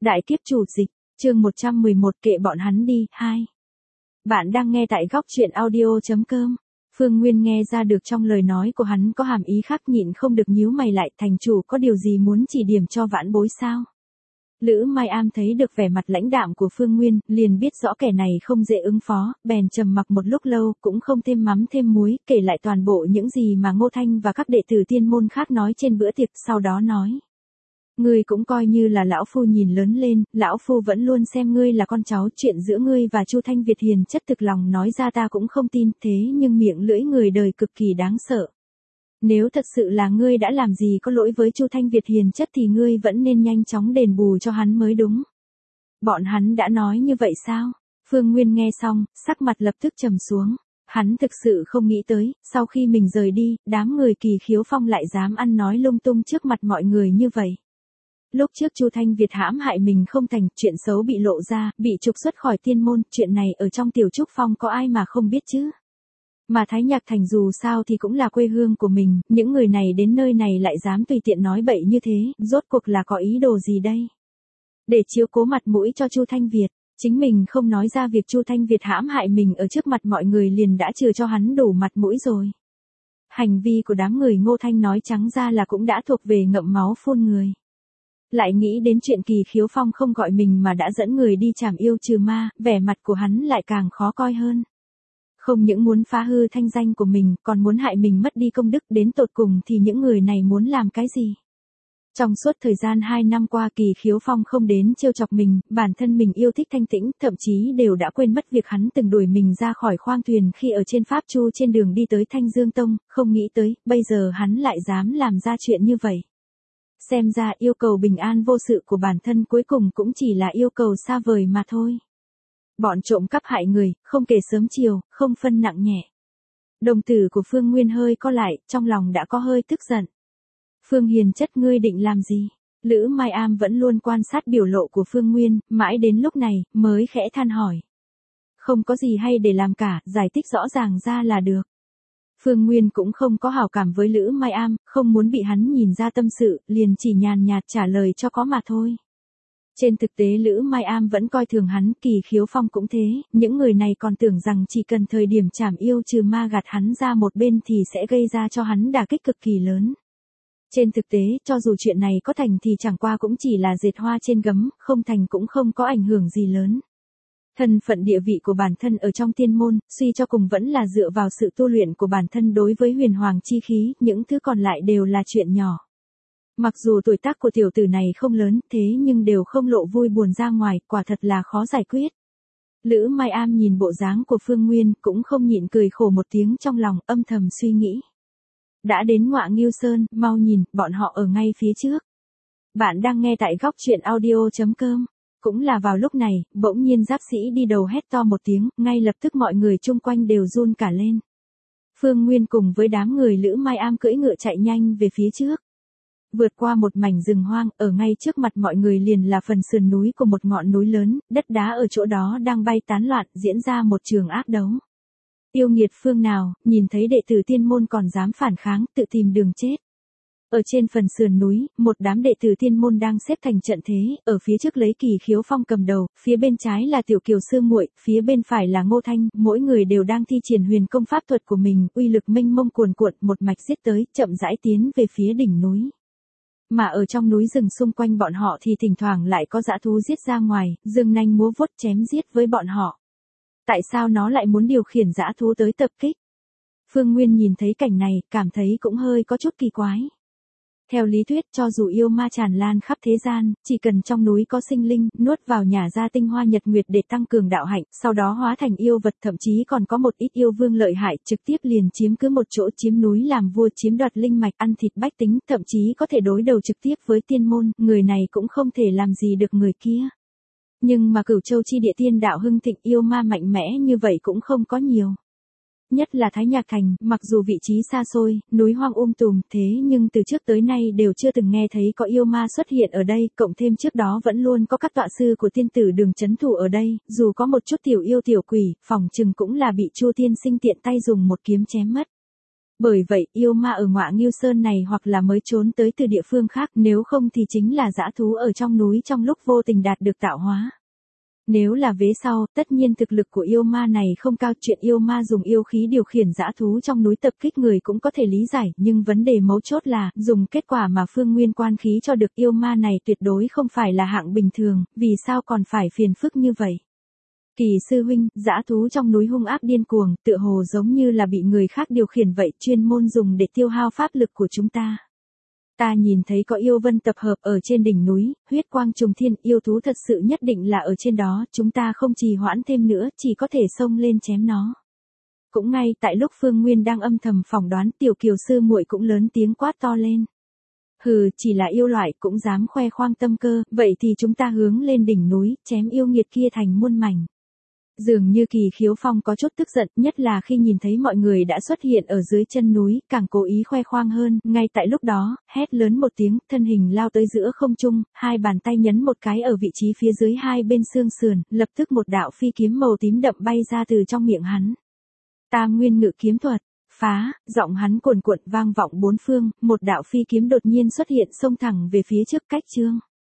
Đại kiếp chủ dịch, chương 111 kệ bọn hắn đi, 2. Bạn đang nghe tại góc truyện audio.com. Phương Nguyên nghe ra được trong lời nói của hắn có hàm ý khác, nhịn không được nhíu mày lại. Thành chủ có điều gì muốn chỉ điểm cho vãn bối sao? Lữ Mai Am thấy được vẻ mặt lãnh đạm của Phương Nguyên, liền biết rõ kẻ này không dễ ứng phó, bèn trầm mặc một lúc lâu, cũng không thêm mắm thêm muối, kể lại toàn bộ những gì mà Ngô Thanh và các đệ tử tiên môn khác nói trên bữa tiệc, sau đó nói. Ngươi cũng coi như là lão phu nhìn lớn lên, lão phu vẫn luôn xem ngươi là con cháu, chuyện giữa ngươi và Chu Thanh Việt hiền chất thực lòng nói ra ta cũng không tin, thế nhưng miệng lưỡi người đời cực kỳ đáng sợ. Nếu thật sự là ngươi đã làm gì có lỗi với Chu Thanh Việt hiền chất thì ngươi vẫn nên nhanh chóng đền bù cho hắn mới đúng. Bọn hắn đã nói như vậy sao? Phương Nguyên nghe xong, sắc mặt lập tức trầm xuống. Hắn thực sự không nghĩ tới, sau khi mình rời đi, đám người Kỳ Khiếu Phong lại dám ăn nói lung tung trước mặt mọi người như vậy. Lúc trước Chu Thanh Việt hãm hại mình không thành, chuyện xấu bị lộ ra, bị trục xuất khỏi tiên môn, chuyện này ở trong Tiểu Trúc Phong có ai mà không biết chứ? Mà Thái Nhạc Thành dù sao thì cũng là quê hương của mình, những người này đến nơi này lại dám tùy tiện nói bậy như thế, rốt cuộc là có ý đồ gì đây? Để chiếu cố mặt mũi cho Chu Thanh Việt, chính mình không nói ra việc Chu Thanh Việt hãm hại mình ở trước mặt mọi người liền đã trừ cho hắn đủ mặt mũi rồi. Hành vi của đám người Ngô Thanh nói trắng ra là cũng đã thuộc về ngậm máu phun người. Lại nghĩ đến chuyện Kỳ Khiếu Phong không gọi mình mà đã dẫn người đi trảm yêu trừ ma, vẻ mặt của hắn lại càng khó coi hơn. Không những muốn phá hư thanh danh của mình, còn muốn hại mình mất đi công đức, đến tột cùng thì những người này muốn làm cái gì? Trong suốt thời gian 2 năm qua Kỳ Khiếu Phong không đến trêu chọc mình, bản thân mình yêu thích thanh tĩnh, thậm chí đều đã quên mất việc hắn từng đuổi mình ra khỏi khoang thuyền khi ở trên Pháp Chu trên đường đi tới Thanh Dương Tông, không nghĩ tới, bây giờ hắn lại dám làm ra chuyện như vậy. Xem ra yêu cầu bình an vô sự của bản thân cuối cùng cũng chỉ là yêu cầu xa vời mà thôi. Bọn trộm cắp hại người, không kể sớm chiều, không phân nặng nhẹ. Đồng tử của Phương Nguyên hơi co lại, trong lòng đã có hơi tức giận. Phương hiền chất ngươi định làm gì? Lữ Mai Am vẫn luôn quan sát biểu lộ của Phương Nguyên, mãi đến lúc này, mới khẽ than hỏi. Không có gì hay để làm cả, giải thích rõ ràng ra là được. Phương Nguyên cũng không có hảo cảm với Lữ Mai Am, không muốn bị hắn nhìn ra tâm sự, liền chỉ nhàn nhạt trả lời cho có mà thôi. Trên thực tế Lữ Mai Am vẫn coi thường hắn, Kỳ Khiếu Phong cũng thế, những người này còn tưởng rằng chỉ cần thời điểm trảm yêu trừ ma gạt hắn ra một bên thì sẽ gây ra cho hắn đả kích cực kỳ lớn. Trên thực tế, cho dù chuyện này có thành thì chẳng qua cũng chỉ là dệt hoa trên gấm, không thành cũng không có ảnh hưởng gì lớn. Thân phận địa vị của bản thân ở trong tiên môn, suy cho cùng vẫn là dựa vào sự tu luyện của bản thân đối với huyền hoàng chi khí, những thứ còn lại đều là chuyện nhỏ. Mặc dù tuổi tác của tiểu tử này không lớn, thế nhưng đều không lộ vui buồn ra ngoài, quả thật là khó giải quyết. Lữ Mai Am nhìn bộ dáng của Phương Nguyên, cũng không nhịn cười khổ một tiếng trong lòng, âm thầm suy nghĩ. Đã đến Ngọa Ngưu Sơn, mau nhìn, bọn họ ở ngay phía trước. Bạn đang nghe tại góc truyện audio.com. Cũng là vào lúc này, bỗng nhiên giáp sĩ đi đầu hét to một tiếng, ngay lập tức mọi người chung quanh đều run cả lên. Phương Nguyên cùng với đám người Lữ Mai Am cưỡi ngựa chạy nhanh về phía trước. Vượt qua một mảnh rừng hoang, ở ngay trước mặt mọi người liền là phần sườn núi của một ngọn núi lớn, đất đá ở chỗ đó đang bay tán loạn, diễn ra một trường ác đấu. Yêu nghiệt phương nào, nhìn thấy đệ tử tiên môn còn dám phản kháng, tự tìm đường chết. Ở trên phần sườn núi, một đám đệ tử tiên môn đang xếp thành trận thế, ở phía trước lấy Kỳ Khiếu Phong cầm đầu, phía bên trái là Tiểu Kiều Sư muội, phía bên phải là Ngô Thanh, mỗi người đều đang thi triển huyền công pháp thuật của mình, uy lực mênh mông cuồn cuộn, một mạch giết tới, chậm rãi tiến về phía đỉnh núi. Mà ở trong núi rừng xung quanh bọn họ thì thỉnh thoảng lại có dã thú giết ra ngoài, dương nanh múa vuốt chém giết với bọn họ. Tại sao nó lại muốn điều khiển dã thú tới tập kích? Phương Nguyên nhìn thấy cảnh này, cảm thấy cũng hơi có chút kỳ quái. Theo lý thuyết, cho dù yêu ma tràn lan khắp thế gian, chỉ cần trong núi có sinh linh, nuốt vào nhả ra tinh hoa nhật nguyệt để tăng cường đạo hạnh, sau đó hóa thành yêu vật, thậm chí còn có một ít yêu vương lợi hại, trực tiếp liền chiếm cứ một chỗ, chiếm núi làm vua, chiếm đoạt linh mạch, ăn thịt bách tính, thậm chí có thể đối đầu trực tiếp với tiên môn, người này cũng không thể làm gì được người kia. Nhưng mà Cửu Châu chi địa tiên đạo hưng thịnh, yêu ma mạnh mẽ như vậy cũng không có nhiều. Nhất là Thái Nhạc Thành, mặc dù vị trí xa xôi, núi hoang tùm, thế nhưng từ trước tới nay đều chưa từng nghe thấy có yêu ma xuất hiện ở đây, cộng thêm trước đó vẫn luôn có các tọa sư của tiên tử đường trấn thủ ở đây, dù có một chút tiểu yêu tiểu quỷ, phòng chừng cũng là bị Chu tiên sinh tiện tay dùng một kiếm chém mất. Bởi vậy, yêu ma ở Ngọa Ngưu Sơn này hoặc là mới trốn tới từ địa phương khác, nếu không thì chính là dã thú ở trong núi trong lúc vô tình đạt được tạo hóa. Nếu là vế sau, tất nhiên thực lực của yêu ma này không cao, chuyện yêu ma dùng yêu khí điều khiển dã thú trong núi tập kích người cũng có thể lý giải, nhưng vấn đề mấu chốt là, dùng kết quả mà Phương Nguyên quan khí cho được yêu ma này tuyệt đối không phải là hạng bình thường, vì sao còn phải phiền phức như vậy? Kỳ sư huynh, dã thú trong núi hung ác điên cuồng, tựa hồ giống như là bị người khác điều khiển vậy, chuyên môn dùng để tiêu hao pháp lực của chúng ta. Ta nhìn thấy có yêu vân tập hợp ở trên đỉnh núi, huyết quang trùng thiên, yêu thú thật sự nhất định là ở trên đó, chúng ta không trì hoãn thêm nữa, chỉ có thể xông lên chém nó. Cũng ngay tại lúc Phương Nguyên đang âm thầm phỏng đoán, Tiểu Kiều sư muội cũng lớn tiếng quát to lên. Hừ, chỉ là yêu loại cũng dám khoe khoang tâm cơ, vậy thì chúng ta hướng lên đỉnh núi, chém yêu nghiệt kia thành muôn mảnh. Dường như Kỳ Khiếu Phong có chút tức giận, nhất là khi nhìn thấy mọi người đã xuất hiện ở dưới chân núi, càng cố ý khoe khoang hơn, ngay tại lúc đó, hét lớn một tiếng, thân hình lao tới giữa không trung, hai bàn tay nhấn một cái ở vị trí phía dưới hai bên xương sườn, lập tức một đạo phi kiếm màu tím đậm bay ra từ trong miệng hắn. Tam Nguyên Ngự kiếm thuật, phá, giọng hắn cuồn cuộn vang vọng bốn phương, một đạo phi kiếm đột nhiên xuất hiện xông thẳng về phía trước cách Trương